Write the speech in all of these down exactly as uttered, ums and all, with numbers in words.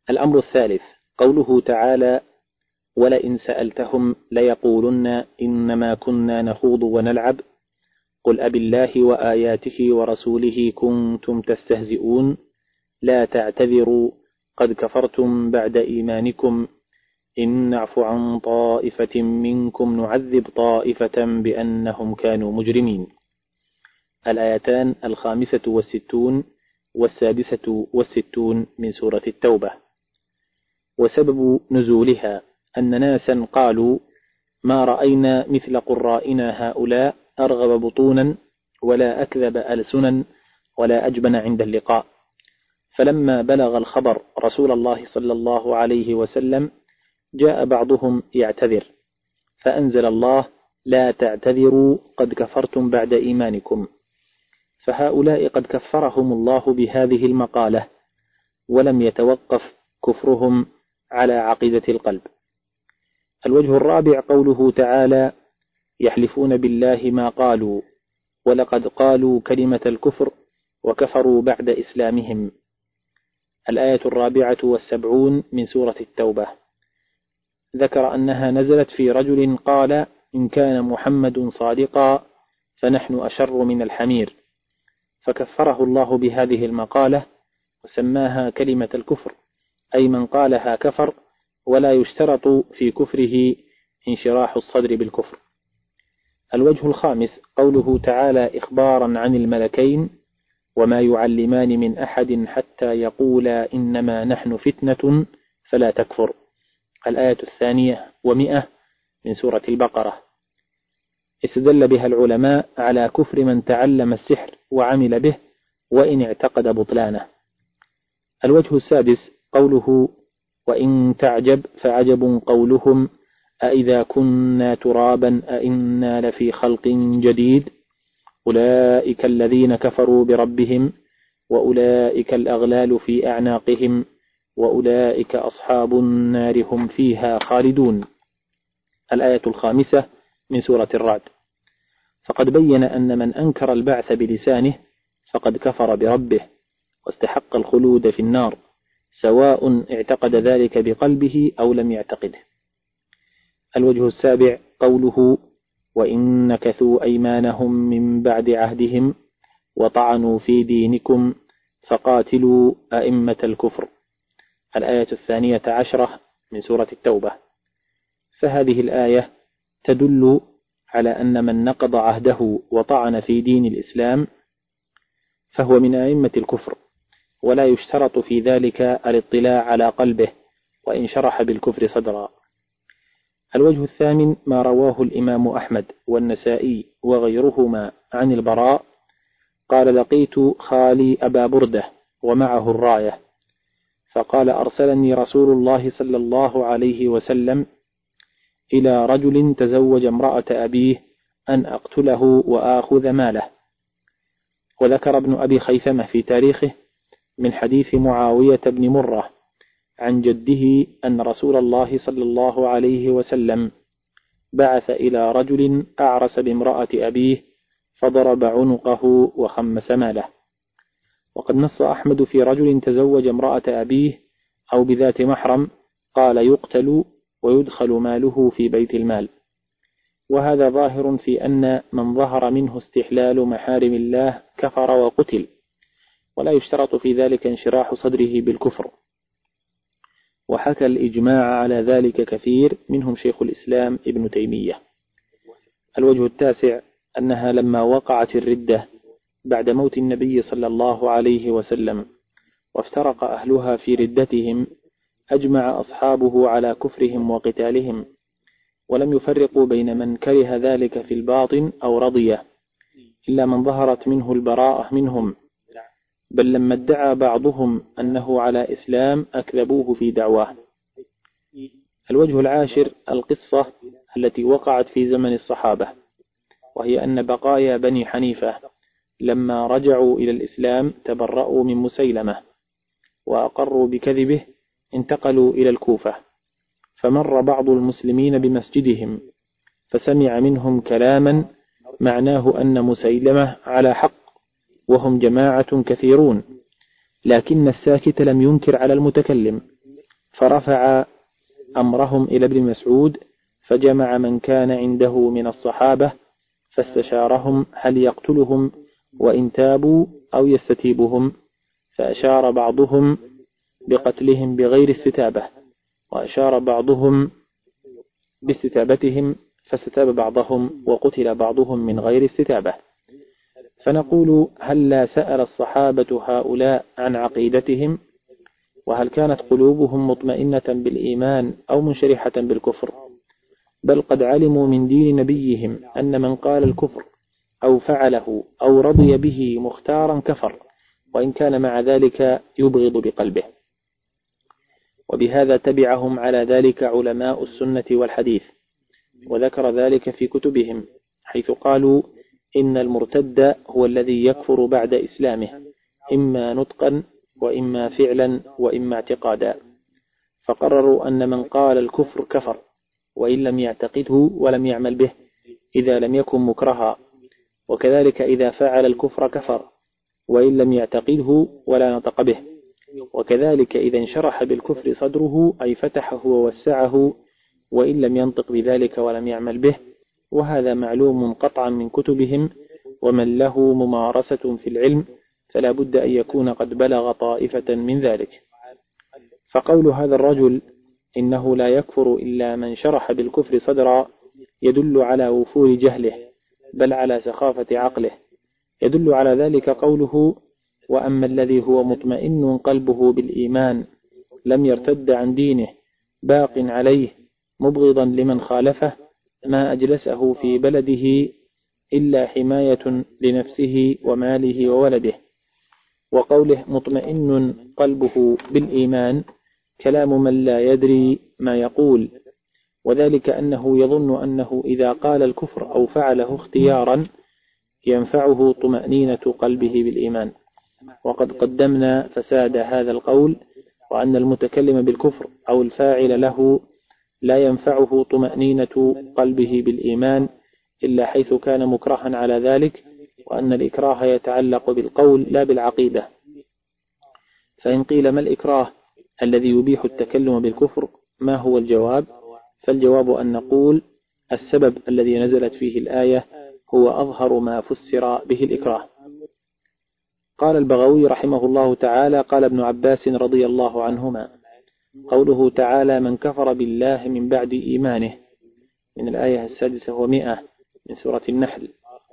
الأمر الثالث قوله تعالى: ولئن سألتهم ليقولن إنما كنا نخوض ونلعب قل أبالله وآياته ورسوله كنتم تستهزئون لا تعتذروا قد كفرتم بعد إيمانكم إن نعف عن طائفة منكم نعذب طائفة بأنهم كانوا مجرمين. الآيتان الخامسة والستون والسادسة والستون من سورة التوبة. وسبب نزولها أن ناسا قالوا: ما رأينا مثل قرائنا هؤلاء أرغب بطونا ولا أكذب ألسنا ولا أجبن عند اللقاء. فلما بلغ الخبر رسول الله صلى الله عليه وسلم جاء بعضهم يعتذر، فأنزل الله: لا تعتذروا قد كفرتم بعد إيمانكم. فهؤلاء قد كفرهم الله بهذه المقالة، ولم يتوقف كفرهم على عقيدة القلب. الوجه الرابع قوله تعالى: يحلفون بالله ما قالوا ولقد قالوا كلمة الكفر وكفروا بعد إسلامهم. الآية الرابعة والسبعون من سورة التوبة. ذكر أنها نزلت في رجل قال: إن كان محمد صادقا فنحن أشر من الحمير، فكفره الله بهذه المقالة وسماها كلمة الكفر، أي من قالها كفر، ولا يشترط في كفره انشراح الصدر بالكفر. الوجه الخامس قوله تعالى إخبارا عن الملكين: وما يعلمان من أحد حتى يقولا إنما نحن فتنة فلا تكفر. الآية الثانية ومئة من سورة البقرة. استدل بها العلماء على كفر من تعلم السحر وعمل به وإن اعتقد بطلانه. الوجه السادس قوله: وإن تعجب فعجب قولهم أإذا كنا ترابا أإنا لفي خلق جديد أولئك الذين كفروا بربهم وأولئك الأغلال في أعناقهم وأولئك أصحاب النار هم فيها خالدون. الآية الخامسة من سورة الرعد. فقد بين أن من أنكر البعث بلسانه فقد كفر بربه واستحق الخلود في النار، سواء اعتقد ذلك بقلبه أو لم يعتقده. الوجه السابع قوله: وإن نكثوا أيمانهم من بعد عهدهم وطعنوا في دينكم فقاتلوا أئمة الكفر. الآية الثانية عشرة من سورة التوبة. فهذه الآية تدل على أن من نقض عهده وطعن في دين الإسلام فهو من أئمة الكفر، ولا يشترط في ذلك الاطلاع على قلبه وإن شرح بالكفر صدرا. الوجه الثامن ما رواه الإمام أحمد والنسائي وغيرهما عن البراء قال: لقيت خالي أبا بردة ومعه الراية، فقال: أرسلني رسول الله صلى الله عليه وسلم إلى رجل تزوج امرأة أبيه أن أقتله وآخذ ماله. وذكر ابن أبي خيثمة في تاريخه من حديث معاوية بن مرة عن جده أن رسول الله صلى الله عليه وسلم بعث إلى رجل أعرس بامرأة أبيه فضرب عنقه وخمس ماله. وقد نص أحمد في رجل تزوج امرأة أبيه أو بذات محرم قال: يقتل ويدخل ماله في بيت المال. وهذا ظاهر في أن من ظهر منه استحلال محارم الله كفر وقتل، ولا يشترط في ذلك انشراح صدره بالكفر. وحكى الإجماع على ذلك كثير، منهم شيخ الإسلام ابن تيمية. الوجه التاسع أنها لما وقعت الردة بعد موت النبي صلى الله عليه وسلم وافترق أهلها في ردتهم أجمع أصحابه على كفرهم وقتالهم، ولم يفرقوا بين من كره ذلك في الباطن أو رضيه، إلا من ظهرت منه البراءة منهم، بل لما ادعى بعضهم أنه على إسلام أكذبوه في دعواه. الوجه العاشر القصة التي وقعت في زمن الصحابة، وهي أن بقايا بني حنيفة لما رجعوا إلى الإسلام تبرأوا من مسيلمة وأقروا بكذبه، انتقلوا إلى الكوفة، فمر بعض المسلمين بمسجدهم فسمع منهم كلاما معناه أن مسيلمة على حق وهم جماعة كثيرون، لكن الساكت لم ينكر على المتكلم، فرفع أمرهم إلى ابن مسعود، فجمع من كان عنده من الصحابة فاستشارهم هل يقتلهم وإن تابوا أو يستتيبهم، فأشار بعضهم بقتلهم بغير استتابة، وأشار بعضهم باستتابتهم، فاستتاب بعضهم وقتل بعضهم من غير استتابة. فنقول هل لا سأل الصحابة هؤلاء عن عقيدتهم، وهل كانت قلوبهم مطمئنة بالإيمان أو منشرحة بالكفر؟ بل قد علموا من دين نبيهم أن من قال الكفر أو فعله أو رضي به مختارا كفر، وإن كان مع ذلك يبغض بقلبه. وبهذا تبعهم على ذلك علماء السنة والحديث، وذكر ذلك في كتبهم، حيث قالوا إن المرتد هو الذي يكفر بعد إسلامه، إما نطقا وإما فعلا وإما اعتقادا. فقرروا أن من قال الكفر كفر وإن لم يعتقده ولم يعمل به إذا لم يكن مكرها، وكذلك إذا فعل الكفر كفر وإن لم يعتقده ولا نطق به، وكذلك إذا انشرح بالكفر صدره أي فتحه ووسعه وإن لم ينطق بذلك ولم يعمل به. وهذا معلوم قطعا من كتبهم، ومن له ممارسة في العلم فلا بد أن يكون قد بلغ طائفة من ذلك. فقول هذا الرجل إنه لا يكفر إلا من شرح بالكفر صدرا يدل على وفور جهله، بل على سخافة عقله. يدل على ذلك قوله وأما الذي هو مطمئن قلبه بالإيمان لم يرتد عن دينه باق عليه مبغضا لمن خالفه ما أجلسه في بلده إلا حماية لنفسه وماله وولده. وقوله مطمئن قلبه بالإيمان كلام من لا يدري ما يقول، وذلك أنه يظن أنه إذا قال الكفر أو فعله اختيارا ينفعه طمأنينة قلبه بالإيمان. وقد قدمنا فساد هذا القول، وأن المتكلم بالكفر أو الفاعل له لا ينفعه طمأنينة قلبه بالإيمان إلا حيث كان مكرها على ذلك، وأن الإكراه يتعلق بالقول لا بالعقيدة. فإن قيل ما الإكراه الذي يبيح التكلم بالكفر، ما هو الجواب؟ فالجواب أن نقول السبب الذي نزلت فيه الآية هو أظهر ما فسر به الإكراه. قال البغوي رحمه الله تعالى قال ابن عباس رضي الله عنهما قوله تعالى من كفر بالله من بعد إيمانه من الآية السادسة ومئة من سورة النحل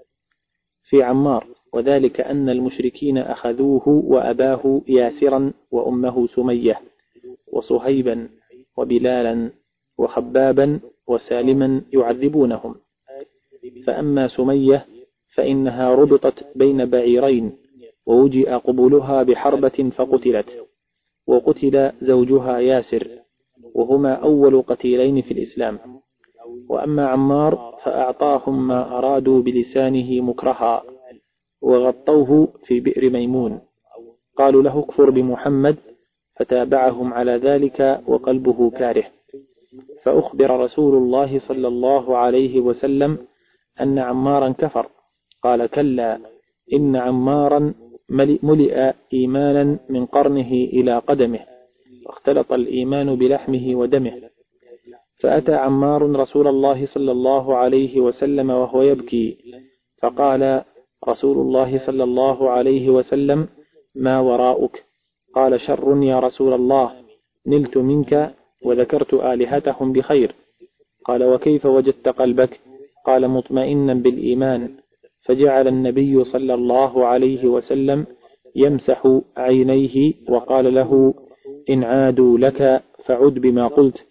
في عمار، وذلك أن المشركين أخذوه وأباه ياسرا وأمه سمية وصهيبا وبلالا وخبابا وسالما يعذبونهم. فأما سمية فإنها ربطت بين بعيرين ووجئ قبولها بحربة فقتلت، وقتل زوجها ياسر، وهما أول قتيلين في الإسلام. وأما عمار فأعطاهم ما أرادوا بلسانه مكرها وغطوه في بئر ميمون، قالوا له اكفر بمحمد فتابعهم على ذلك وقلبه كاره. فأخبر رسول الله صلى الله عليه وسلم أن عمارا كفر، قال كلا إن عمارا ملئ إيمانا من قرنه إلى قدمه، واختلط الإيمان بلحمه ودمه. فأتى عمار رسول الله صلى الله عليه وسلم وهو يبكي، فقال رسول الله صلى الله عليه وسلم ما وراءك؟ قال شر يا رسول الله، نلت منك وذكرت آلهتهم بخير. قال وكيف وجدت قلبك؟ قال مطمئنا بالإيمان. فجعل النبي صلى الله عليه وسلم يمسح عينيه وقال له إن عادوا لك فعد بما قلت.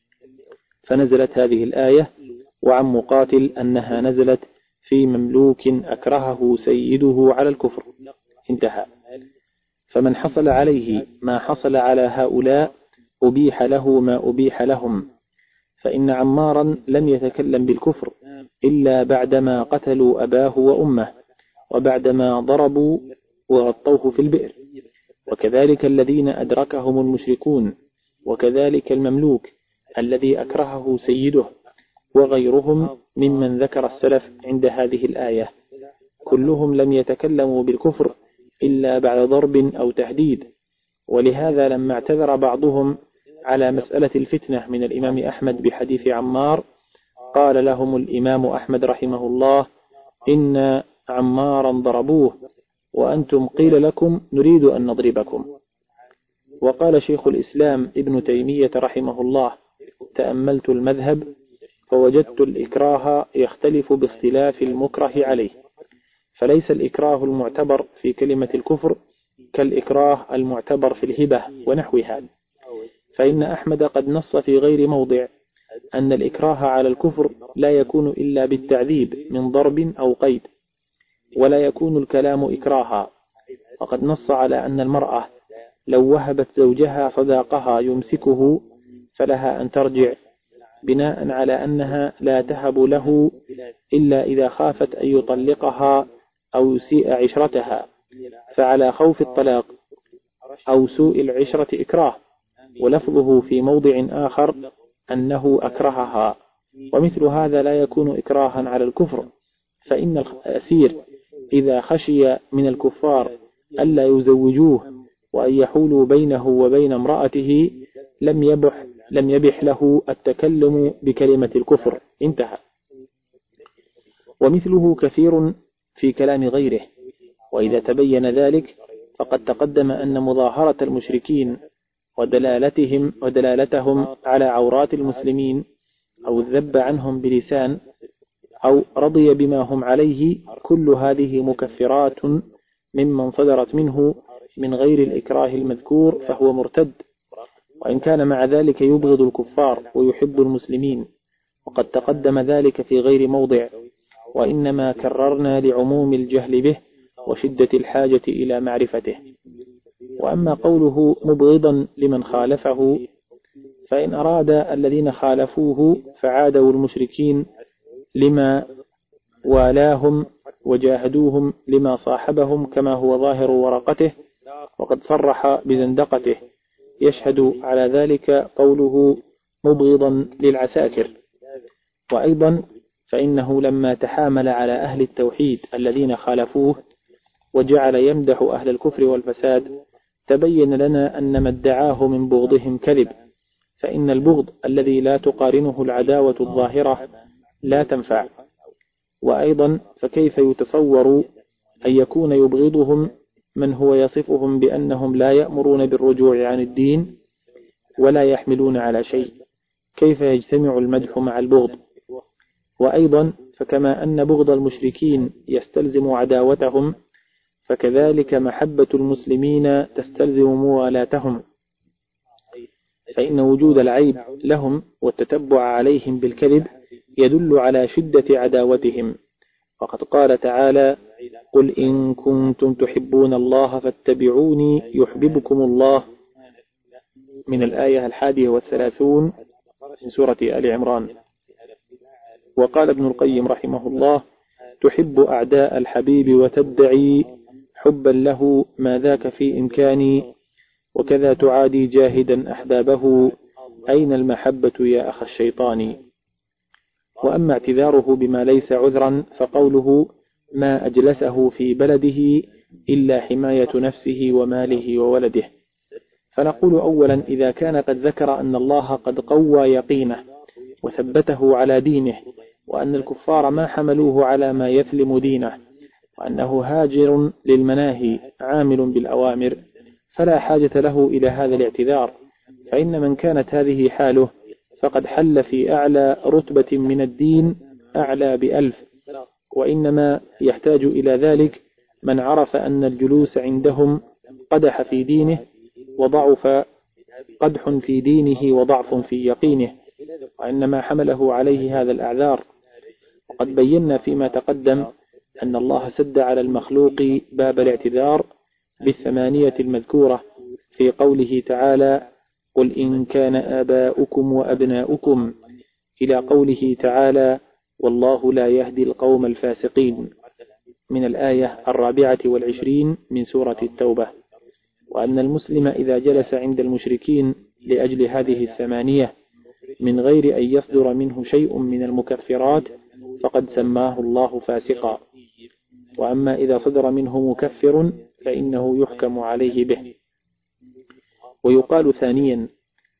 فنزلت هذه الآية وعن مقاتل أنها نزلت في مملوك أكرهه سيده على الكفر، انتهى. فمن حصل عليه ما حصل على هؤلاء أبيح له ما أبيح لهم، فإن عمارا لم يتكلم بالكفر إلا بعدما قتلوا أباه وأمه وبعدما ضربوا وغطوه في البئر، وكذلك الذين أدركهم المشركون، وكذلك المملوك الذي أكرهه سيده، وغيرهم ممن ذكر السلف عند هذه الآية، كلهم لم يتكلموا بالكفر إلا بعد ضرب أو تهديد. ولهذا لما اعتذر بعضهم على مسألة الفتنة من الإمام أحمد بحديث عمار، قال لهم الإمام أحمد رحمه الله: إن عمارا ضربوه وأنتم قيل لكم نريد أن نضربكم. وقال شيخ الإسلام ابن تيمية رحمه الله: تأملت المذهب فوجدت الإكراه يختلف باختلاف المكره عليه، فليس الإكراه المعتبر في كلمة الكفر كالإكراه المعتبر في الهبة ونحوها، فإن أحمد قد نص في غير موضع أن الإكراه على الكفر لا يكون إلا بالتعذيب من ضرب أو قيد، ولا يكون الكلام إكراها، وقد نص على أن المرأة لو وهبت زوجها صداقها يمسكه فلها أن ترجع، بناء على أنها لا تهب له إلا إذا خافت أن يطلقها أو يسيء عشرتها، فعلى خوف الطلاق أو سوء العشرة إكراه، ولفظه في موضع آخر أنه أكرهها، ومثل هذا لا يكون إكراها على الكفر، فإن الأسير إذا خشي من الكفار ألا يزوجوه وأن يحولوا بينه وبين امرأته لم يبح, لم يبح له التكلم بكلمة الكفر، انتهى. ومثله كثير في كلام غيره، وإذا تبين ذلك فقد تقدم أن مظاهرة المشركين ودلالتهم, ودلالتهم على عورات المسلمين أو الذب عنهم بلسان أو رضي بما هم عليه، كل هذه مكفرات ممن صدرت منه من غير الإكراه المذكور، فهو مرتد، وإن كان مع ذلك يبغض الكفار ويحب المسلمين، وقد تقدم ذلك في غير موضع، وإنما كررنا لعموم الجهل به وشدة الحاجة إلى معرفته. وأما قوله مبغضا لمن خالفه، فإن أراد الذين خالفوه فعادوا المشركين لما والاهم وجاهدوهم لما صاحبهم كما هو ظاهر ورقته، وقد صرح بزندقته، يشهد على ذلك قوله مبغضا للعساكر. وأيضا فإنه لما تحامل على أهل التوحيد الذين خالفوه وجعل يمدح أهل الكفر والفساد، تبين لنا أن ما ادعاه من بغضهم كذب، فإن البغض الذي لا تقارنه العداوة الظاهرة لا تنفع. وأيضا فكيف يتصور أن يكون يبغضهم من هو يصفهم بأنهم لا يأمرون بالرجوع عن الدين ولا يحملون على شيء؟ كيف يجتمع المدح مع البغض؟ وأيضا فكما أن بغض المشركين يستلزم عداوتهم، فكذلك محبة المسلمين تستلزم موالاتهم، فإن وجود العيب لهم والتتبع عليهم بالكذب يدل على شدة عداوتهم. وقد قال تعالى: قل إن كنتم تحبون الله فاتبعوني يحببكم الله، من الآية الحادية والثلاثون من سورة آل عمران. وقال ابن القيم رحمه الله: تحب أعداء الحبيب وتدعي حبا له ما ذاك في إمكاني، وكذا تعادي جاهدا أحبابه، أين المحبة يا أخ الشيطان؟ وأما اعتذاره بما ليس عذرا فقوله ما أجلسه في بلده إلا حماية نفسه وماله وولده. فنقول أولا إذا كان قد ذكر أن الله قد قوى يقينه وثبته على دينه، وأن الكفار ما حملوه على ما يثلم دينه، وأنه هاجر للمناهي عامل بالأوامر، فلا حاجة له إلى هذا الاعتذار، فإن من كانت هذه حاله فقد حل في أعلى رتبة من الدين أعلى بألف، وإنما يحتاج إلى ذلك من عرف أن الجلوس عندهم قدح في دينه وضعف قدح في دينه وضعف في يقينه، وإنما حمله عليه هذا الأعذار. وقد بينا فيما تقدم أن الله سد على المخلوق باب الاعتذار بالثمانية المذكورة في قوله تعالى: قل إن كان آباؤكم وأبناؤكم، إلى قوله تعالى: والله لا يهدي القوم الفاسقين، من الآية الرابعة والعشرين من سورة التوبة. وأن المسلم إذا جلس عند المشركين لأجل هذه الثمانية من غير أن يصدر منه شيء من المكفرات فقد سماه الله فاسقا، وأما إذا صدر منه مكفر فإنه يحكم عليه به. ويقال ثانيا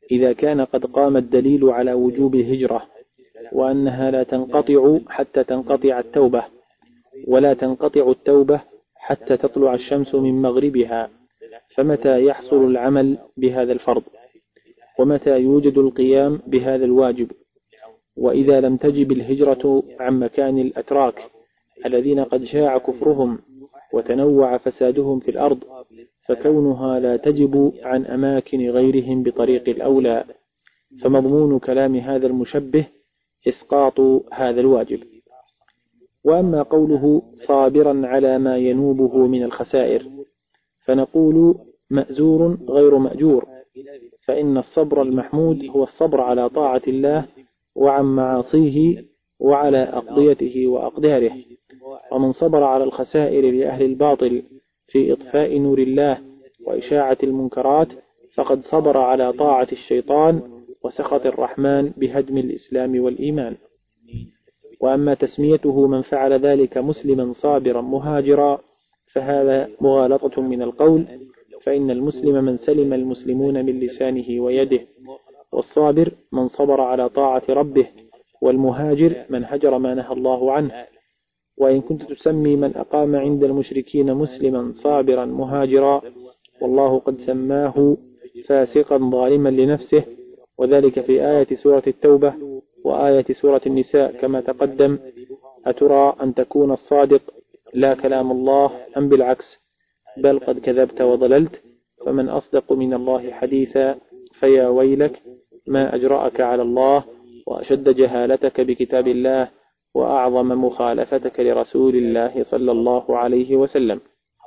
إذا كان قد قام الدليل على وجوب الهجرة وأنها لا تنقطع حتى تنقطع التوبة، ولا تنقطع التوبة حتى تطلع الشمس من مغربها، فمتى يحصل العمل بهذا الفرض، ومتى يوجد القيام بهذا الواجب؟ وإذا لم تجب الهجرة عن مكان الأتراك الذين قد شاع كفرهم وتنوع فسادهم في الأرض، فكونها لا تجب عن أماكن غيرهم بطريق الأولى، فمضمون كلام هذا المشبه إسقاط هذا الواجب. وأما قوله صابرا على ما ينوبه من الخسائر، فنقول مأزور غير مأجور، فإن الصبر المحمود هو الصبر على طاعة الله وعن معاصيه وعلى أقضيته وأقداره. ومن صبر على الخسائر لأهل الباطل في إطفاء نور الله وإشاعة المنكرات فقد صبر على طاعة الشيطان وسخط الرحمن بهدم الإسلام والإيمان. وأما تسميته من فعل ذلك مسلما صابرا مهاجرا فهذا مغالطة من القول، فإن المسلم من سلم المسلمون من لسانه ويده، والصابر من صبر على طاعة ربه، والمهاجر من هجر ما نهى الله عنه. وإن كنت تسمي من أقام عند المشركين مسلما صابرا مهاجرا، والله قد سماه فاسقا ظالما لنفسه، وذلك في آية سورة التوبة وآية سورة النساء كما تقدم. أترى أن تكون الصادق لا كلام الله أم بالعكس؟ بل قد كذبت وضللت، فمن أصدق من الله حديثا، فيا ويلك ما أجرأك على الله وأشد جهالتك بكتاب الله وأعظم مخالفتك لرسول الله صلى الله عليه وسلم.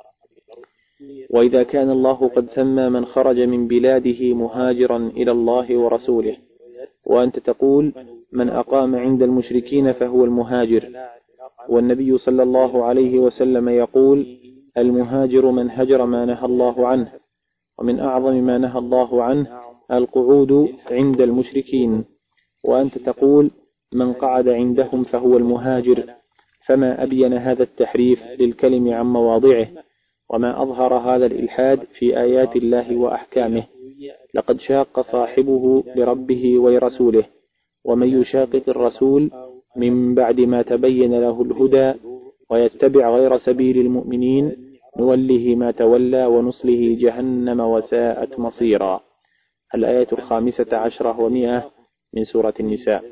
وإذا كان الله قد سمى من خرج من بلاده مهاجرا إلى الله ورسوله، وأنت تقول من أقام عند المشركين فهو المهاجر، والنبي صلى الله عليه وسلم يقول المهاجر من هجر ما نهى الله عنه، ومن أعظم ما نهى الله عنه القعود عند المشركين، وأنت تقول من قعد عندهم فهو المهاجر، فما أبين هذا التحريف للكلم عن مواضعه، وما أظهر هذا الإلحاد في آيات الله وأحكامه. لقد شاق صاحبه لربه ولرسوله، ومن يشاقق الرسول من بعد ما تبين له الهدى ويتبع غير سبيل المؤمنين نوله ما تولى ونصله جهنم وساءت مصيرا. الآية الخامسة عشرة ومئة من سورة النساء.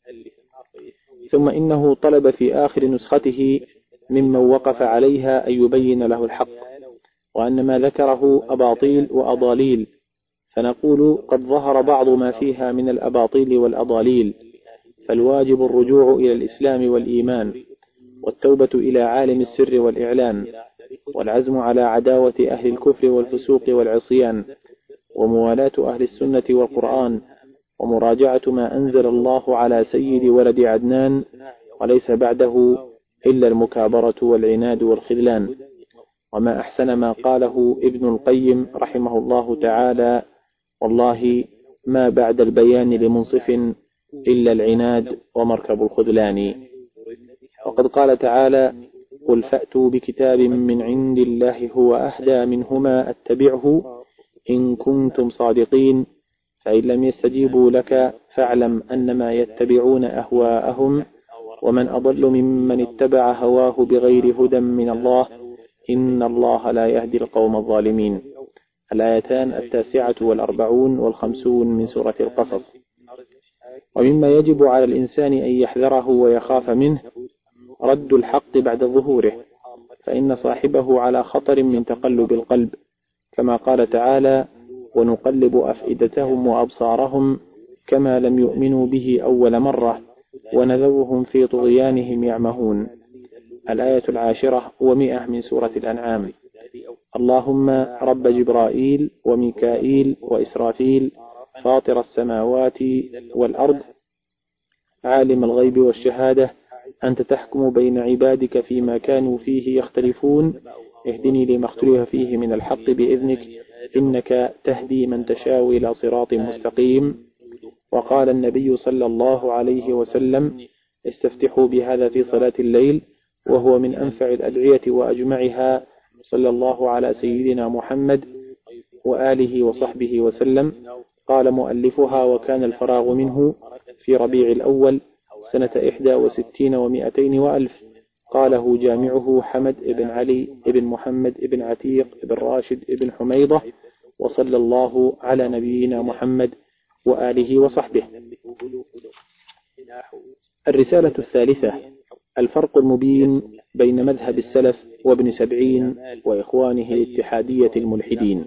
ثم إنه طلب في آخر نسخته ممن وقف عليها أن يبين له الحق، وأن ما ذكره أباطيل وأضاليل، فنقول قد ظهر بعض ما فيها من الأباطيل والأضاليل، فالواجب الرجوع إلى الإسلام والإيمان، والتوبة إلى عالم السر والإعلان، والعزم على عداوة أهل الكفر والفسوق والعصيان، وموالاة أهل السنة والقرآن، ومراجعة ما أنزل الله على سيد ولد عدنان، وليس بعده إلا المكابرة والعناد والخذلان. وما أحسن ما قاله ابن القيم رحمه الله تعالى: والله ما بعد البيان لمنصف إلا العناد ومركب الخذلان. وقد قال تعالى: قل فأتوا بكتاب من عند الله هو أهدى منهما أتبعه إن كنتم صادقين، فإن لم يستجيبوا لك فاعلم أنما يتبعون أهواءهم، ومن أضل ممن اتبع هواه بغير هدى من الله، إن الله لا يهدي القوم الظالمين. الآيتان التاسعة والأربعون والخمسون من سورة القصص. ومما يجب على الإنسان أن يحذره ويخاف منه رد الحق بعد ظهوره، فإن صاحبه على خطر من تقلب القلب، كما قال تعالى: ونقلب أفئدتهم وأبصارهم كما لم يؤمنوا به أول مرة ونذرهم في طغيانهم يعمهون. الآية العاشرة ومئة من سورة الأنعام. اللهم رب جبرائيل وميكائيل وإسرافيل فاطر السماوات والأرض عالم الغيب والشهادة، أنت تحكم بين عبادك فيما كانوا فيه يختلفون، اهدني لما اختلف فيه من الحق بإذنك، إنك تهدي من تشاء إلى صراط مستقيم. وقال النبي صلى الله عليه وسلم: استفتحوا بهذا في صلاة الليل، وهو من أنفع الأدعية وأجمعها، صلى الله على سيدنا محمد وآله وصحبه وسلم. قال مؤلفها: وكان الفراغ منه في ربيع الأول سنة إحدى وستين ومائتين وألف. قاله جامعه حمد بن علي بن محمد بن عتيق بن راشد بن حميضة. وصلى الله على نبينا محمد وآله وصحبه. الرسالة الثالثة: الفرق المبين بين مذهب السلف وابن سبعين وإخوانه الاتحادية الملحدين.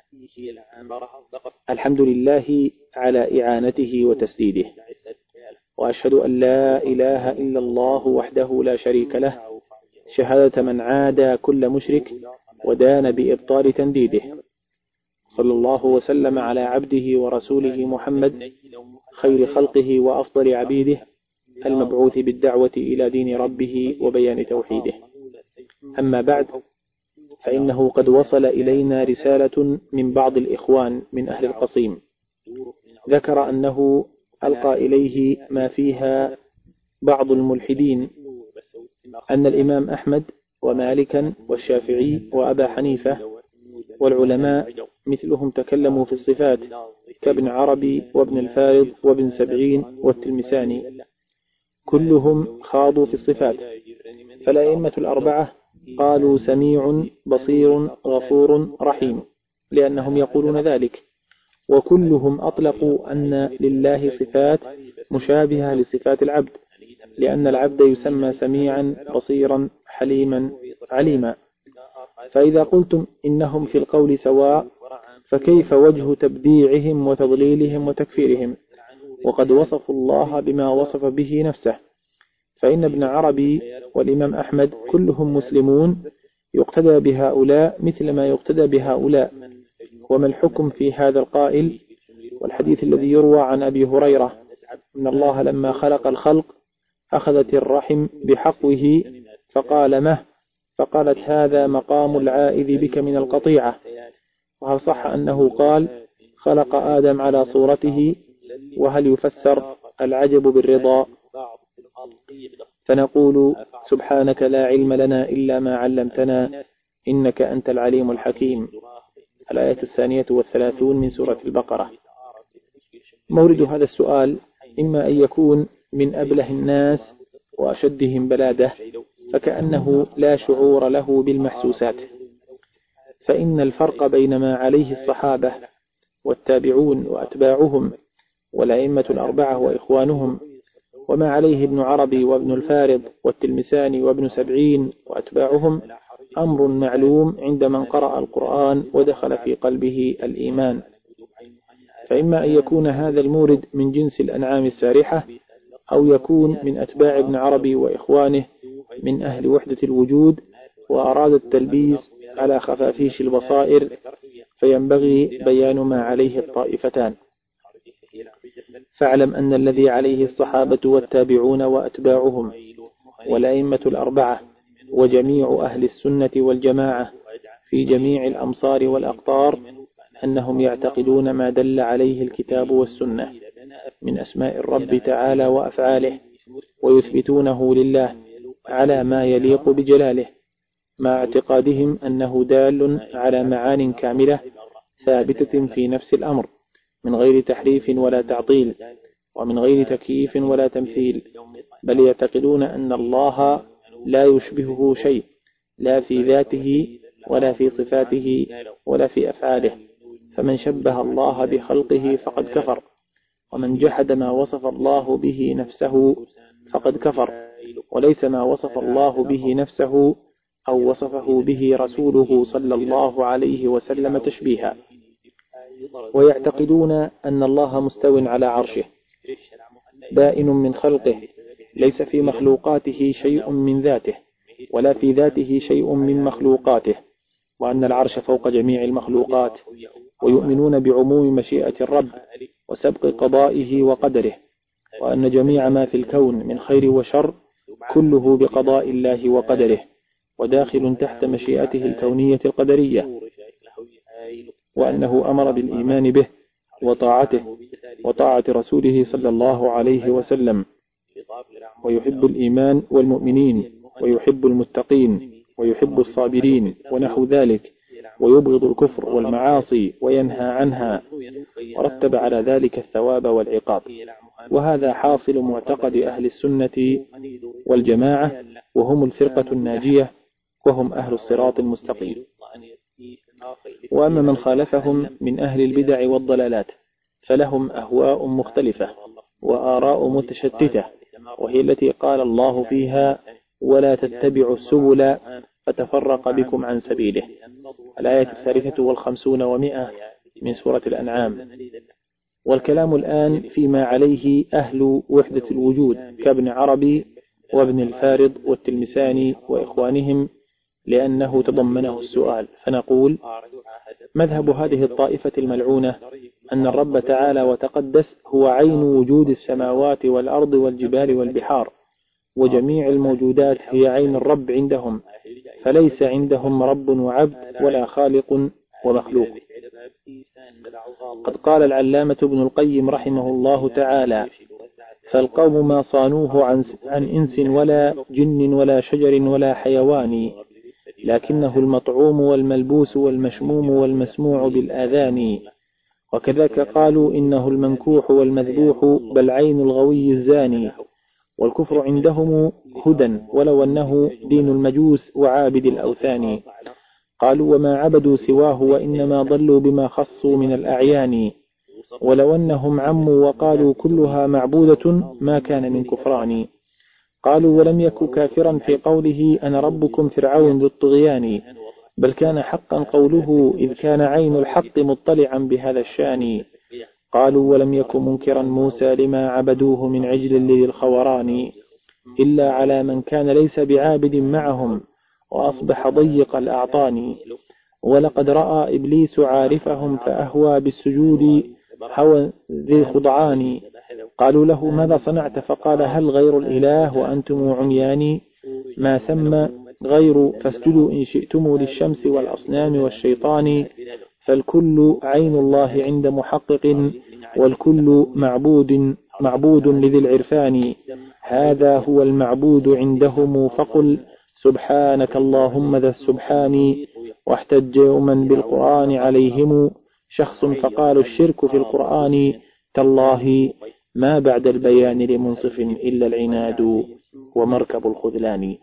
الحمد لله على إعانته وتسديده، وأشهد أن لا إله إلا الله وحده لا شريك له شهادة من عادى كل مشرك ودان بإبطال تنديده. صلى الله وسلم على عبده ورسوله محمد خير خلقه وأفضل عبيده المبعوث بالدعوة إلى دين ربه وبيان توحيده. أما بعد، فإنه قد وصل إلينا رسالة من بعض الإخوان من أهل القصيم، ذكر أنه ألقى إليه ما فيها بعض الملحدين أن الإمام أحمد ومالكا والشافعي وأبا حنيفة والعلماء مثلهم تكلموا في الصفات كابن عربي وابن الفارض وابن سبعين والتلمساني، كلهم خاضوا في الصفات. فالأئمة الأربعة قالوا سميع بصير غفور رحيم لأنهم يقولون ذلك، وكلهم أطلقوا أن لله صفات مشابهة لصفات العبد، لأن العبد يسمى سميعا بصيرا حليما عليما. فإذا قلتم إنهم في القول سواء، فكيف وجه تبديعهم وتضليلهم وتكفيرهم، وقد وصفوا الله بما وصف به نفسه؟ فإن ابن عربي والإمام أحمد كلهم مسلمون يقتدى بهؤلاء مثل ما يقتدى بهؤلاء. وما الحكم في هذا القائل؟ والحديث الذي يروى عن أبي هريرة إن الله لما خلق الخلق أخذت الرحم بحقه فقال مه، فقالت هذا مقام العائذ بك من القطيعة. وهل صح أنه قال خلق آدم على صورته؟ وهل يفسر العجب بالرضا؟ فنقول سبحانك لا علم لنا إلا ما علمتنا إنك أنت العليم الحكيم. الآية الثانية والثلاثون من سورة البقرة. مورد هذا السؤال إما أن يكون من أبله الناس وأشدهم بلادة، فكأنه لا شعور له بالمحسوسات. فإن الفرق بين ما عليه الصحابة والتابعون وأتباعهم والأئمة الأربعة وإخوانهم وما عليه ابن عربي وابن الفارض والتلمساني وابن سبعين وأتباعهم أمر معلوم عند من قرأ القرآن ودخل في قلبه الإيمان. فإما أن يكون هذا المورد من جنس الأنعام السارحة، أو يكون من أتباع ابن عربي وإخوانه من أهل وحدة الوجود وأراد التلبيس على خفافيش البصائر، فينبغي بيان ما عليه الطائفتان. فاعلم أن الذي عليه الصحابة والتابعون وأتباعهم والأئمة الأربعة وجميع أهل السنة والجماعة في جميع الأمصار والأقطار أنهم يعتقدون ما دل عليه الكتاب والسنة من أسماء الرب تعالى وأفعاله، ويثبتونه لله على ما يليق بجلاله، مع اعتقادهم أنه دال على معان كاملة ثابتة في نفس الأمر من غير تحريف ولا تعطيل، ومن غير تكييف ولا تمثيل، بل يعتقدون أن الله لا يشبهه شيء، لا في ذاته ولا في صفاته ولا في أفعاله. فمن شبه الله بخلقه فقد كفر، ومن جحد ما وصف الله به نفسه فقد كفر، وليس ما وصف الله به نفسه أو وصفه به رسوله صلى الله عليه وسلم تشبيها. ويعتقدون أن الله مستو على عرشه بائن من خلقه، ليس في مخلوقاته شيء من ذاته ولا في ذاته شيء من مخلوقاته، وأن العرش فوق جميع المخلوقات. ويؤمنون بعموم مشيئة الرب وسبق قضائه وقدره، وأن جميع ما في الكون من خير وشر كله بقضاء الله وقدره وداخل تحت مشيئته الكونية القدرية، وأنه أمر بالإيمان به وطاعته وطاعة رسوله صلى الله عليه وسلم، ويحب الإيمان والمؤمنين ويحب المتقين ويحب الصابرين ونحو ذلك، ويبغض الكفر والمعاصي وينهى عنها، ورتب على ذلك الثواب والعقاب. وهذا حاصل معتقد أهل السنة والجماعة، وهم الفرقة الناجية، وهم أهل الصراط المستقيم. وأما من خالفهم من أهل البدع والضلالات فلهم أهواء مختلفة وآراء متشتتة، وهي التي قال الله فيها: ولا تتبعوا السبل فتفرق بكم عن سبيله، الآية الثالثة والخمسون ومئة من سورة الأنعام. والكلام الآن فيما عليه أهل وحدة الوجود كابن عربي وابن الفارض والتلمساني وإخوانهم، لأنه تضمنه السؤال. فنقول: مذهب هذه الطائفة الملعونة أن الرب تعالى وتقدس هو عين وجود السماوات والأرض والجبال والبحار، وجميع الموجودات هي عين الرب عندهم، فليس عندهم رب وعبد ولا خالق ومخلوق. قد قال العلامة ابن القيم رحمه الله تعالى: فالقوم ما صانوه عن, عن إنس ولا جن ولا شجر ولا حيوان، لكنه المطعوم والملبوس والمشموم والمسموع بالآذان. وكذلك قالوا إنه المنكوح والمذبوح بل عين الغوي الزاني. والكفر عندهم هدى ولو أنه دين المجوس وعابد الأوثان. قالوا: وما عبدوا سواه وإنما ضلوا بما خصوا من الأعيان. ولو أنهم عموا وقالوا كلها معبودة ما كان من كفران. قالوا: ولم يكن كافرا في قوله أنا ربكم فرعون ذو الطغيان، بل كان حقا قوله إذ كان عين الحق مطلعا بهذا الشان. قالوا: ولم يكن منكرا موسى لما عبدوه من عجل للخوران، إلا على من كان ليس بعابد معهم وأصبح ضيق الأعطان. ولقد رأى إبليس عارفهم فأهوى بالسجود هوى ذي خضعان. قالوا له: ماذا صنعت؟ فقال: هل غير الإله وأنتم عميان؟ ما ثم غير فاسجدوا إن شئتم للشمس والأصنام والشيطان، فالكل عين الله عند محقق، والكل معبود معبود لذي العرفان. هذا هو المعبود عندهم، فقل سبحانك اللهم ذا السبحان. واحتج يوما بالقرآن عليهم شخص فقالوا الشرك في القرآن، تالله ما بعد البيان لمنصف إلا العناد ومركب الخذلان.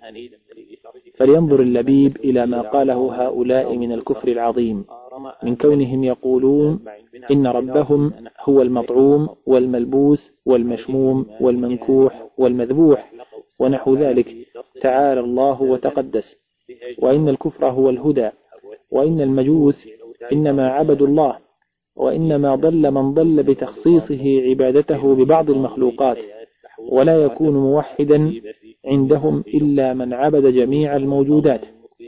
فلينظر اللبيب إلى ما قاله هؤلاء من الكفر العظيم، من كونهم يقولون إن ربهم هو المطعوم والملبوس والمشموم والمنكوح والمذبوح ونحو ذلك، تعالى الله وتقدس. وإن الكفر هو الهدى، وإن المجوس إنما عبدوا الله، وإنما ضل من ضل بتخصيصه عبادته ببعض المخلوقات، ولا يكون موحدا عندهم إلا من عبد جميع الموجودات.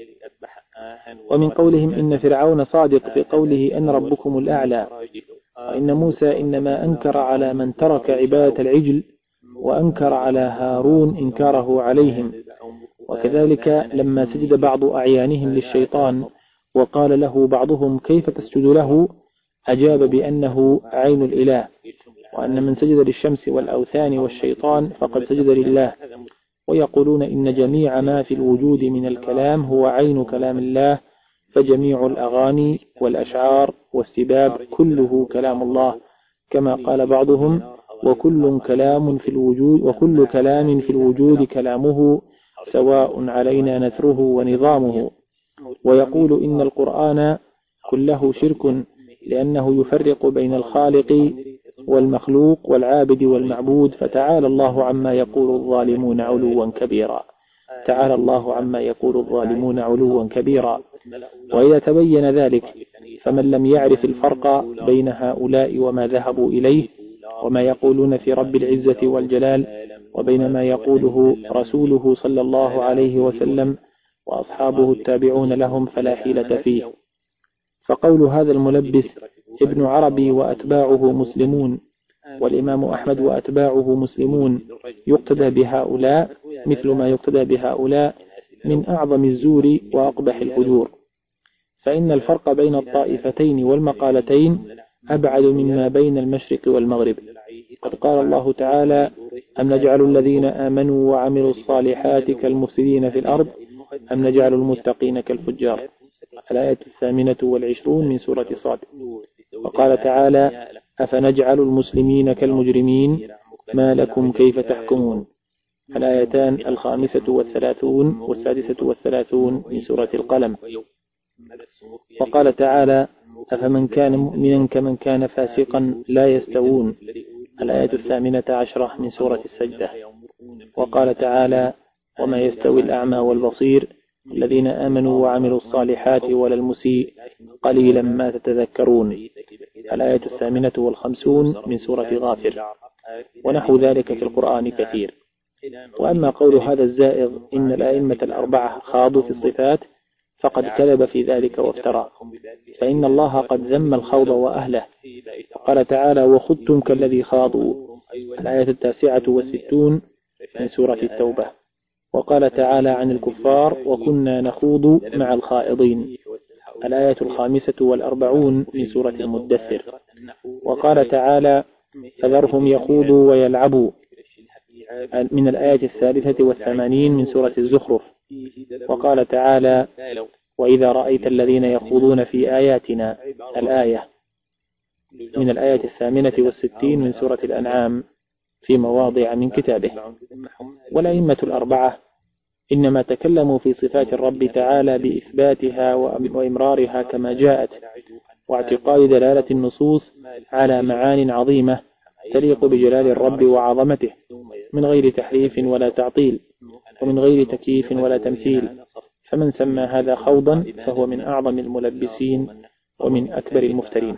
ومن قولهم إن فرعون صادق في قوله أن ربكم الأعلى، وإن موسى إنما أنكر على من ترك عبادة العجل، وأنكر على هارون إنكاره عليهم. وكذلك لما سجد بعض أعيانهم للشيطان وقال له بعضهم كيف تسجد له، أجاب بأنه عين الإله، وأن من سجد للشمس والأوثان والشيطان فقد سجد لله. ويقولون إن جميع ما في الوجود من الكلام هو عين كلام الله، فجميع الأغاني والأشعار والسباب كله كلام الله، كما قال بعضهم وكل كلام في الوجود وكل كلام في الوجود كلامه سواء علينا نثره ونظامه. ويقول إن القرآن كله شرك، لأنه يفرق بين الخالق والمخلوق والعابد والمعبود، فتعالى الله عما يقول الظالمون علوا كبيرا. تعالى الله عما يقول الظالمون علوا كبيرا. وإذا تبين ذلك فمن لم يعرف الفرق بين هؤلاء وما ذهبوا إليه وما يقولون في رب العزة والجلال وبين ما يقوله رسوله صلى الله عليه وسلم وأصحابه التابعون لهم فلا حيلة فيه. فقول هذا الملبس ابن عربي وأتباعه مسلمون، والإمام أحمد وأتباعه مسلمون، يقتدى بهؤلاء مثل ما يقتدى بهؤلاء من أعظم الزور وأقبح الفجور. فإن الفرق بين الطائفتين والمقالتين أبعد مما بين المشرق والمغرب. قد قال الله تعالى أم نجعل الذين آمنوا وعملوا الصالحات كالمفسدين في الأرض أم نجعل المتقين كالفجار، الآية الثامنة والعشرون من سورة صاد. وقال تعالى: أفنجعل المسلمين كالمجرمين ما لكم كيف تحكمون. الآيتان الخامسة والثلاثون والسادسة والثلاثون من سورة القلم. وقال تعالى: أفمن كان مؤمنا كمن كان فاسقا لا يستوون. الآية الثامنة عشرة من سورة السجدة. وقال تعالى: وما يستوي الأعمى والبصير الذين آمنوا وعملوا الصالحات ولا المسيء قليلا ما تتذكرون. الآية الثامنة والخمسون من سورة غافر. ونحو ذلك في القرآن كثير. وأما قول هذا الزائغ إن الأئمة الأربعة خاضوا في الصفات فقد كذب في ذلك وافترى، فإن الله قد ذم الخوض وأهله. وقال تعالى: وخضتم كالذي خاضوا. الآية التاسعة والستون من سورة التوبة. وقال تعالى عن الكفار: وكنا نخوض مع الخائضين. الآية الخامسة والأربعون من سورة المدثر. وقال تعالى: فذرهم يخوضوا ويلعبوا. من الآية الثالثة والثمانين من سورة الزخرف. وقال تعالى: وإذا رأيت الذين يخوضون في آياتنا. الآية من الآية الثامنة والستين من سورة الأنعام في مواضع من كتابه. والأئمة الأربعة إنما تكلموا في صفات الرب تعالى بإثباتها وإمرارها كما جاءت، واعتقاد دلالة النصوص على معان عظيمة تليق بجلال الرب وعظمته، من غير تحريف ولا تعطيل، ومن غير تكييف ولا تمثيل. فمن سمى هذا خوضا فهو من أعظم الملبسين ومن أكبر المفترين.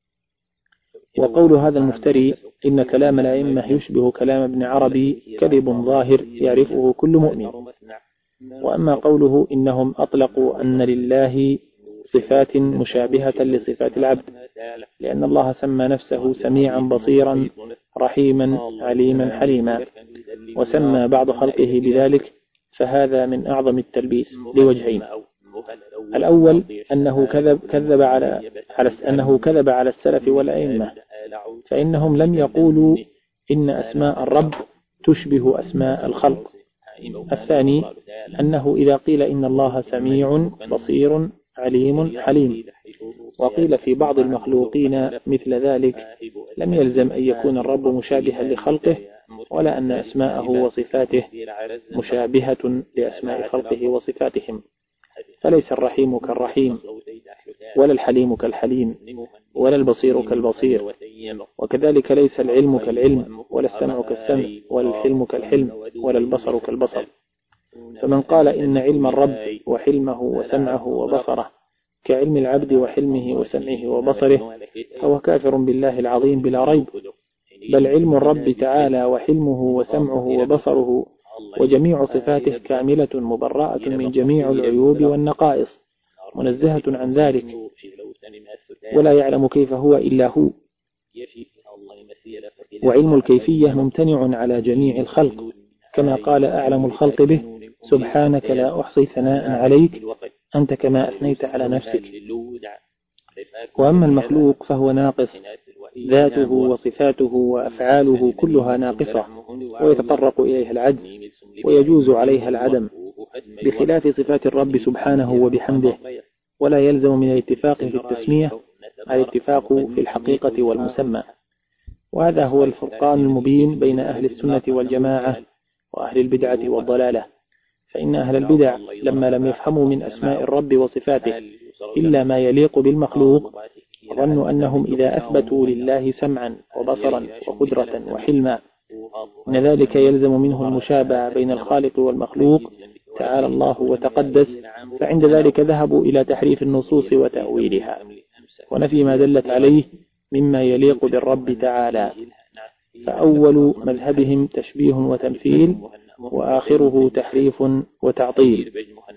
وقول هذا المفتري إن كلام الأئمة يشبه كلام ابن عربي كذب ظاهر يعرفه كل مؤمن. وأما قوله إنهم أطلقوا أن لله صفات مشابهة لصفات العبد، لأن الله سمى نفسه سميعا بصيرا رحيما عليما حليما، وسمى بعض خلقه بذلك، فهذا من أعظم التلبيس لوجهين. الأول أنه كذب, كذب على, على أنه كذب على السلف والأئمة، فإنهم لم يقولوا إن أسماء الرب تشبه أسماء الخلق. الثاني أنه إذا قيل إن الله سميع بصير عليم حليم، وقيل في بعض المخلوقين مثل ذلك، لم يلزم أن يكون الرب مشابها لخلقه، ولا أن أسماءه وصفاته مشابهة لأسماء خلقه وصفاتهم. فليس الرحيم كالرحيم، ولا الحليم كالحليم، ولا البصير كالبصير، وكذلك ليس العلم كالعلم، ولا السمع كالسمع، ولا الحلم كالحلم، ولا البصر كالبصر. فمن قال إن علم الرب وحلمه وسمعه وبصره كعلم العبد وحلمه وسمعه وبصره فهو كافر بالله العظيم بلا ريب. بل علم الرب تعالى وحلمه وسمعه وبصره وجميع صفاته كاملة مبرأة من جميع العيوب والنقائص، منزهة عن ذلك، ولا يعلم كيف هو إلا هو. وعلم الكيفية ممتنع على جميع الخلق، كما قال أعلم الخلق به: سبحانك لا أحصي ثناء عليك أنت كما أثنيت على نفسك. وأما المخلوق فهو ناقص، ذاته وصفاته وأفعاله كلها ناقصة، ويتطرق إليها العجز ويجوز عليها العدم، بخلاف صفات الرب سبحانه وبحمده. ولا يلزم من الاتفاق في التسمية الاتفاق في الحقيقة والمسمى. وهذا هو الفرقان المبين بين أهل السنة والجماعة وأهل البدعة والضلالة. فإن أهل البدع لما لم يفهموا من أسماء الرب وصفاته إلا ما يليق بالمخلوق، ظنوا أنهم إذا أثبتوا لله سمعا وبصرا وقدرة وحلما إن ذلك يلزم منه المشابهة بين الخالق والمخلوق تعالى الله وتقدس، فعند ذلك ذهبوا إلى تحريف النصوص وتأويلها ونفي ما دلت عليه مما يليق بالرب تعالى. فأول مذهبهم تشبيه وتمثيل، وآخره تحريف وتعطيل.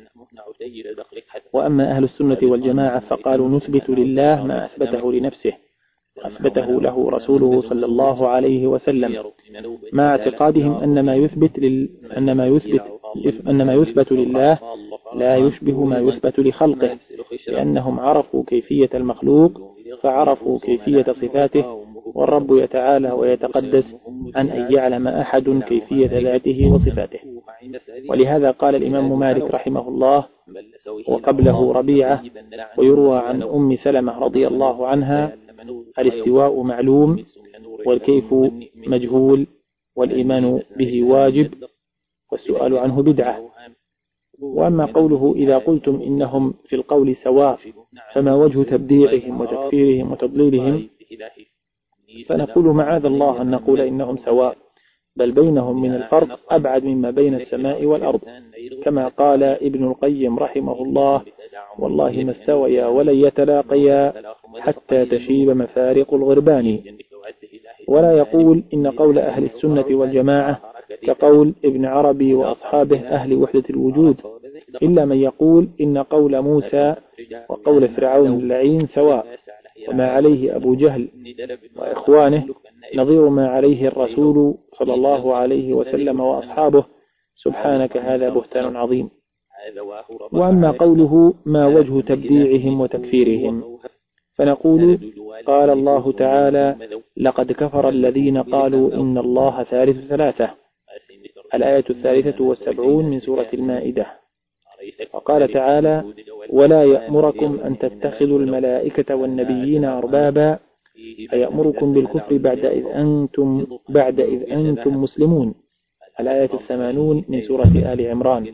وأما أهل السنة والجماعة فقالوا نثبت لله ما أثبته لنفسه أثبته له رسوله صلى الله عليه وسلم، مع اعتقادهم أن ما يثبت لل... أن ما يثبت أن ما يثبت لله لا يشبه ما يثبت لخلقه، لأنهم عرفوا كيفية المخلوق فعرفوا كيفية صفاته، والرب يتعالى ويتقدس عن أن يعلم أحد كيفية ذاته وصفاته. ولهذا قال الإمام مالك رحمه الله: وقبله ربيعة. ويروى عن أم سلمة رضي الله عنها: الاستواء معلوم والكيف مجهول والإيمان به واجب والسؤال عنه بدعة. وأما قوله: إذا قلتم إنهم في القول سواء فما وجه تبديعهم وتكفيرهم وتضليلهم؟ فنقول: معاذ الله أن نقول إنهم سواء، بل بينهم من الفرق أبعد مما بين السماء والأرض، كما قال ابن القيم رحمه الله: والله ما استويا ولن يتلاقيا حتى تشيب مفارق الغربان. ولا يقول إن قول أهل السنة والجماعة كقول ابن عربي وأصحابه أهل وحدة الوجود، إلا من يقول إن قول موسى وقول فرعون اللعين سواء، وما عليه أبو جهل وإخوانه نظير ما عليه الرسول صلى الله عليه وسلم وأصحابه. سبحانك، هذا بهتان عظيم. وأما قوله: ما وجه تبديعهم وتكفيرهم؟ فنقول: قال الله تعالى: لقد كفر الذين قالوا إن الله ثالث ثلاثة، الآية الثالثة والسبعون من سورة المائدة. وقال تعالى: ولا يأمركم أن تتخذوا الملائكة والنبيين أربابا فيأمركم بالكفر بعد إذ أنتم, بعد إذ أنتم مسلمون، الآية الثمانون من سورة آل عمران.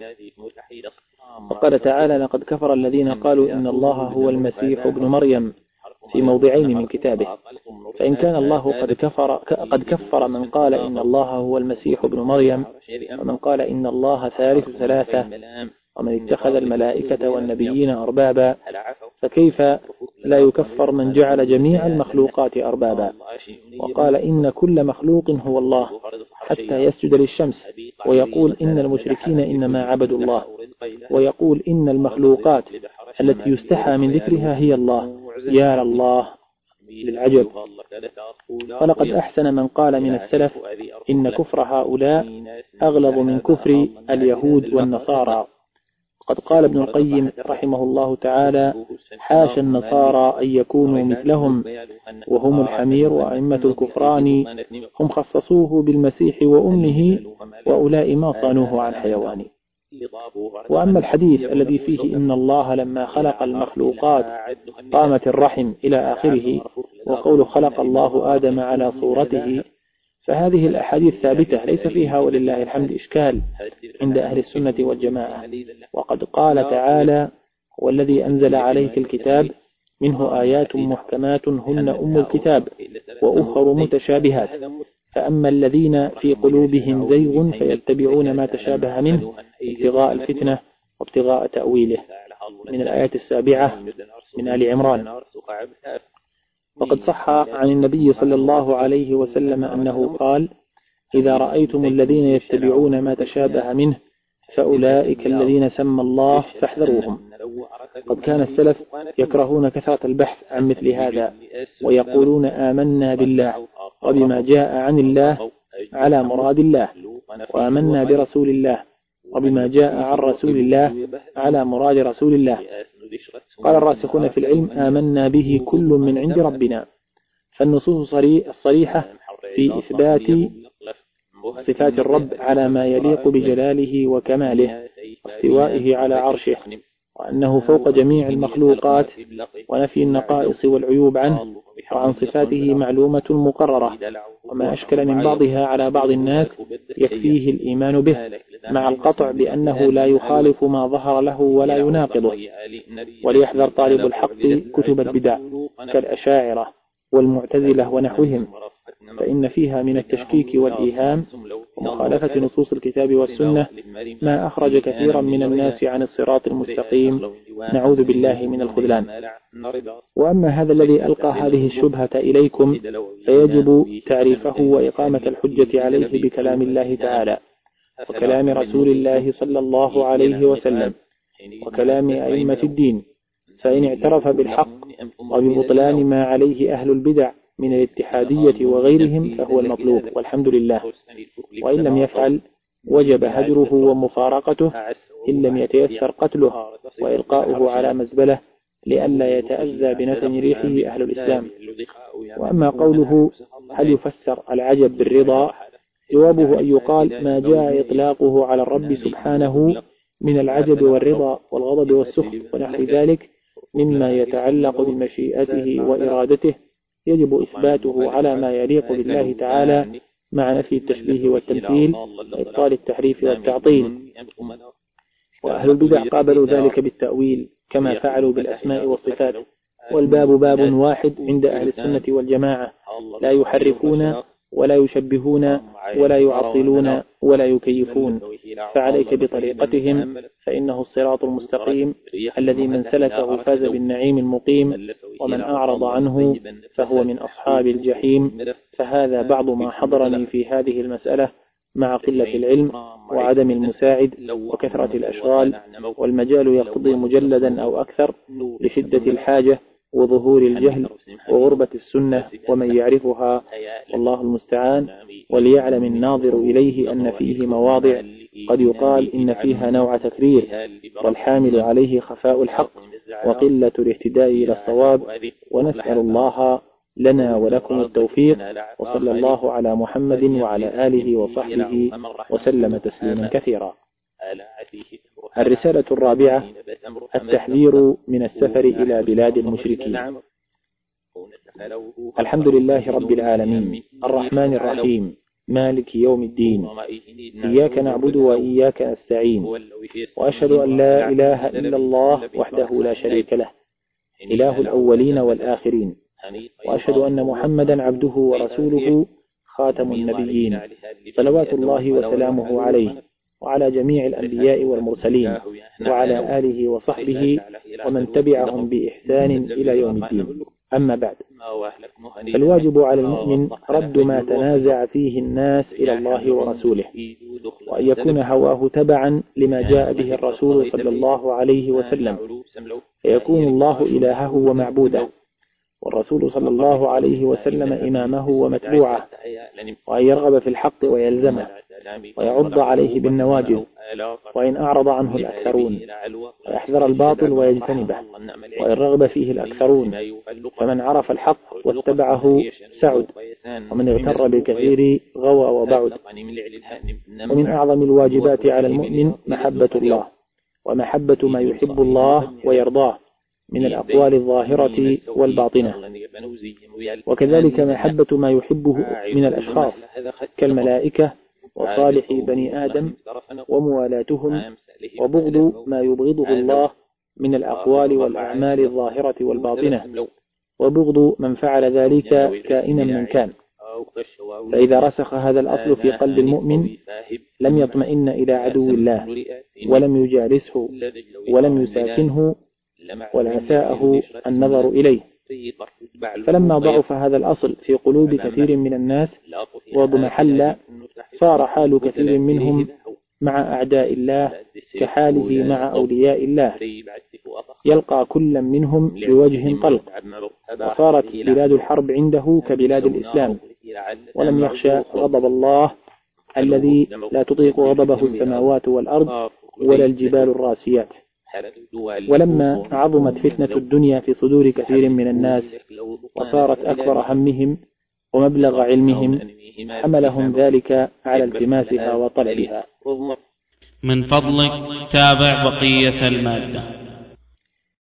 وقال تعالى: لقد كفر الذين قالوا إن الله هو المسيح ابن مريم، في موضعين من كتابه. فإن كان الله قد كفر, قد كفر من قال إن الله هو المسيح ابن مريم، ومن قال إن الله ثالث ثلاثة، ومن اتخذ الملائكة والنبيين أربابا، فكيف لا يكفر من جعل جميع المخلوقات أربابا وقال إن كل مخلوق هو الله حتى يسجد للشمس، ويقول إن المشركين إنما عبدوا الله، ويقول إن المخلوقات التي يستحى من ذكرها هي الله. يا الله للعجب. ولقد أحسن من قال من السلف إن كفر هؤلاء أغلظ من كفر اليهود والنصارى. قد قال ابن القيم رحمه الله تعالى: حاش النصارى أن يكونوا مثلهم، وهم الحمير وأئمة الكفران، هم خصصوه بالمسيح وأمه، وأولئك ما صانوه عن حيوان. وأما الحديث الذي فيه إن الله لما خلق المخلوقات قامت الرحم إلى آخره، وقول خلق الله آدم على صورته، فهذه الأحاديث ثابتة ليس فيها ولله الحمد إشكال عند أهل السنة والجماعة. وقد قال تعالى: والذي أنزل عليك الكتاب منه آيات محكمات هن أم الكتاب وأخر متشابهات، فأما الذين في قلوبهم زيغ فيتبعون ما تشابه منه ابتغاء الفتنة وابتغاء تأويله، من الآية السابعة من آل عمران. وقد صح عن النبي صلى الله عليه وسلم أنه قال: إذا رأيتم الذين يتبعون ما تشابه منه فأولئك الذين سمى الله فاحذروهم. قد كان السلف يكرهون كثرة البحث عن مثل هذا، ويقولون آمنا بالله وبما جاء عن الله على مراد الله، وآمنا برسول الله وبما جاء عن رسول الله على مراد رسول الله. قال الراسخون في العلم: آمنا به كل من عند ربنا. فالنصوص الصريحة في إثبات صفات الرب على ما يليق بجلاله وكماله واستوائه على عرشه، وأنه فوق جميع المخلوقات، ونفي النقائص والعيوب عنه وعن صفاته معلومة مقررة، وما أشكل من بعضها على بعض الناس يكفيه الإيمان به، مع القطع بأنه لا يخالف ما ظهر له ولا يناقضه. وليحذر طالب الحق كتب البدع كالأشاعرة والمعتزلة ونحوهم، فإن فيها من التشكيك والإيهام ومخالفة نصوص الكتاب والسنة ما أخرج كثيرا من الناس عن الصراط المستقيم، نعوذ بالله من الخذلان. وأما هذا الذي ألقى هذه الشبهة إليكم فيجب تعريفه وإقامة الحجة عليه بكلام الله تعالى وكلام رسول الله صلى الله عليه وسلم وكلام أئمة الدين، فإن اعترف بالحق وببطلان ما عليه أهل البدع من الاتحادية وغيرهم فهو المطلوب والحمد لله، وإن لم يفعل وجب هجره ومفارقته إن لم يتيسر قتله وإلقاؤه على مزبلة لئلا يتأذى بنتن ريحه أهل الإسلام. وأما قوله: هل يفسر العجب بالرضا؟ جوابه أن يقال: ما جاء إطلاقه على الرب سبحانه من العجب والرضا والغضب والسخط ونحو ذلك مما يتعلق بمشيئته وإرادته يجب إثباته على ما يليق بالله تعالى مع نفي التشبيه والتمثيل وإبطال التحريف والتعطيل. وأهل البدع قابلوا ذلك بالتأويل كما فعلوا بالأسماء والصفات، والباب باب واحد عند أهل السنة والجماعة، لا يحرفون ولا يشبهون ولا يعطلون ولا يكيفون، فعليك بطريقتهم فإنه الصراط المستقيم الذي من سلكه فاز بالنعيم المقيم، ومن أعرض عنه فهو من أصحاب الجحيم. فهذا بعض ما حضرني في هذه المسألة مع قلة العلم وعدم المساعد وكثرة الأشغال، والمجال يقتضي مجلدا أو أكثر لشدة الحاجة وظهور الجهل وغربة السنة ومن يعرفها، والله المستعان. وليعلم الناظر إليه أن فيه مواضع قد يقال إن فيها نوع تكرير، والحامل عليه خفاء الحق وقلة الاهتداء إلى الصواب، ونسأل الله لنا ولكم التوفيق، وصلى الله على محمد وعلى آله وصحبه وسلم تسليما كثيرا. الرسالة الرابعة: التحذير من السفر إلى بلاد المشركين. الحمد لله رب العالمين الرحمن الرحيم مالك يوم الدين، إياك نعبد وإياك نستعين، وأشهد أن لا إله إلا الله وحده لا شريك له إله الأولين والآخرين، وأشهد أن محمدا عبده ورسوله خاتم النبيين، صلوات الله وسلامه عليه وعلى جميع الأنبياء والمرسلين وعلى آله وصحبه ومن تبعهم بإحسان إلى يوم الدين. أما بعد، فالواجب على المؤمن رد ما تنازع فيه الناس إلى الله ورسوله، وأن يكون هواه تبعا لما جاء به الرسول صلى الله عليه وسلم، فيكون الله إلهه ومعبوده، والرسول صلى الله عليه وسلم إمامه ومتبوعه، وأن يرغب في الحق ويلزمه ويعض عليه بالنواجذ، وإن أعرض عنه الأكثرون، ويحذر الباطل ويجتنبه وإن رغب فيه الأكثرون. فمن عرف الحق واتبعه سعد، ومن اغتر بالكثير غوى وبعد. ومن أعظم الواجبات على المؤمن محبة الله ومحبة ما يحب الله ويرضاه من الأقوال الظاهرة والباطنة، وكذلك محبة ما يحبه من الأشخاص كالملائكة وصالح بني آدم وموالاتهم، وبغض ما يبغضه الله من الأقوال والأعمال الظاهرة والباطنة، وبغض من فعل ذلك كائنا من كان. فإذا رسخ هذا الأصل في قلب المؤمن لم يطمئن إلى عدو الله ولم يجالسه ولم يساكنه ولا ساءه النظر إليه. فلما ضعف هذا الأصل في قلوب كثير من الناس واضمحل، صار حال كثير منهم مع أعداء الله كحاله مع أولياء الله، يلقى كل منهم بوجه طلق، وصارت بلاد الحرب عنده كبلاد الإسلام، ولم يخشى غضب الله الذي لا تطيق غضبه السماوات والأرض ولا الجبال الراسيات. ولما عظمت فتنة الدنيا في صدور كثير من الناس وصارت أكبر همهم ومبلغ علمهم، حملهم ذلك على التماسها وطلبها. من فضلك تابع بقية المادة.